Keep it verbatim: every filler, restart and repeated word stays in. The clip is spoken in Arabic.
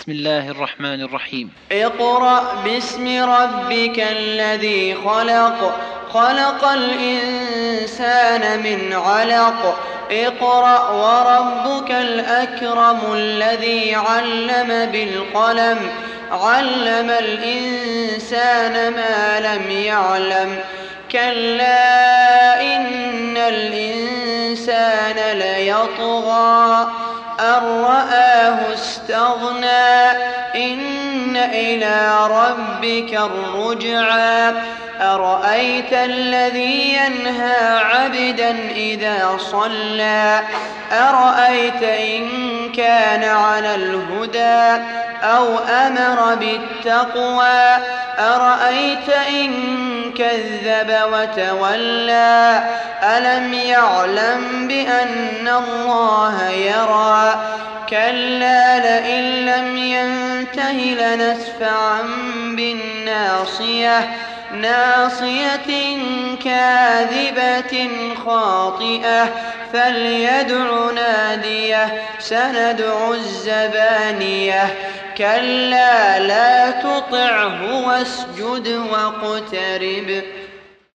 بسم الله الرحمن الرحيم. اقرأ باسم ربك الذي خلق خلق الإنسان من علق اقرأ وربك الأكرم الذي علم بالقلم علم الإنسان ما لم يعلم كلا إن الإنسان ليطغى أن رآه استغنى إن إلى ربك الرجعى أرأيت الذي ينهى عبدا إذا صلى أرأيت إن كان على الهدى أو أمر بالتقوى أرأيت إن كذب وتولى ألم يعلم بأن الله يرى كلا لئن لم ينته لنسفعا بالناصية ناصية كاذبة خاطئة فليدع ناديه سندع الزبانية كلا لا تطعه واسجد واقترب